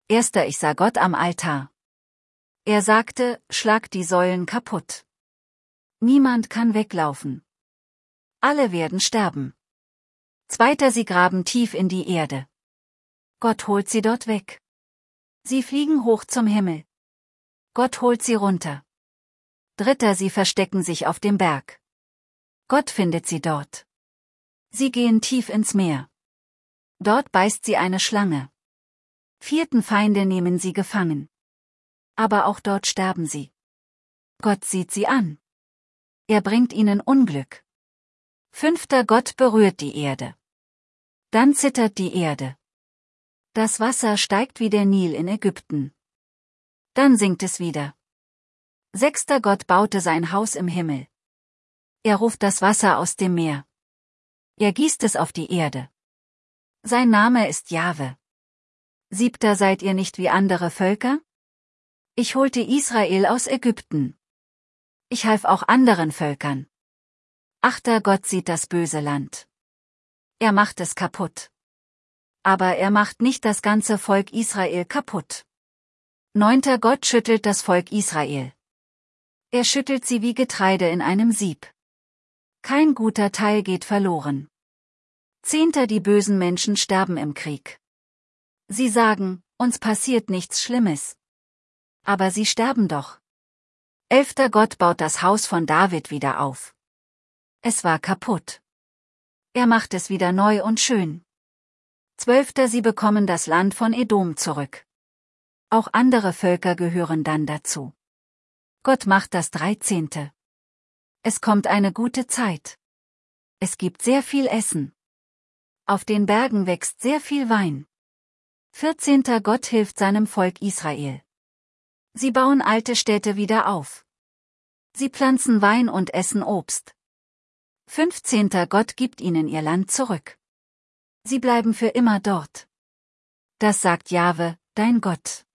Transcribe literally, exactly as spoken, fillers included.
Erster Ich sah Gott am Altar. Er sagte, schlag die Säulen kaputt. Niemand kann weglaufen. Alle werden sterben. Zweiter Sie graben tief in die Erde. Gott holt sie dort weg. Sie fliegen hoch zum Himmel. Gott holt sie runter. Dritter Sie verstecken sich auf dem Berg. Gott findet sie dort. Sie gehen tief ins Meer. Dort beißt sie eine Schlange. Vierten Feinde nehmen sie gefangen. Aber auch dort sterben sie. Gott sieht sie an. Er bringt ihnen Unglück. Fünfter Gott berührt die Erde. Dann zittert die Erde. Das Wasser steigt wie der Nil in Ägypten. Dann sinkt es wieder. Sechster Gott baute sein Haus im Himmel. Er ruft das Wasser aus dem Meer. Er gießt es auf die Erde. Sein Name ist Jahwe. Siebter Seid ihr nicht wie andere Völker? Ich holte Israel aus Ägypten. Ich half auch anderen Völkern. Achter Gott sieht das böse Land. Er macht es kaputt. Aber er macht nicht das ganze Volk Israel kaputt. Neunter Gott schüttelt das Volk Israel. Er schüttelt sie wie Getreide in einem Sieb. Kein guter Teil geht verloren. Zehnter Die bösen Menschen sterben im Krieg. Sie sagen, uns passiert nichts Schlimmes. Aber sie sterben doch. Elfter Gott baut das Haus von David wieder auf. Es war kaputt. Er macht es wieder neu und schön. Zwölfter Sie bekommen das Land von Edom zurück. Auch andere Völker gehören dann dazu. Gott macht das Dreizehnte. Es kommt eine gute Zeit. Es gibt sehr viel Essen. Auf den Bergen wächst sehr viel Wein. Vierzehnter Gott hilft seinem Volk Israel. Sie bauen alte Städte wieder auf. Sie pflanzen Wein und essen Obst. Fünfzehnter Gott gibt ihnen ihr Land zurück. Sie bleiben für immer dort. Das sagt Jahwe, dein Gott.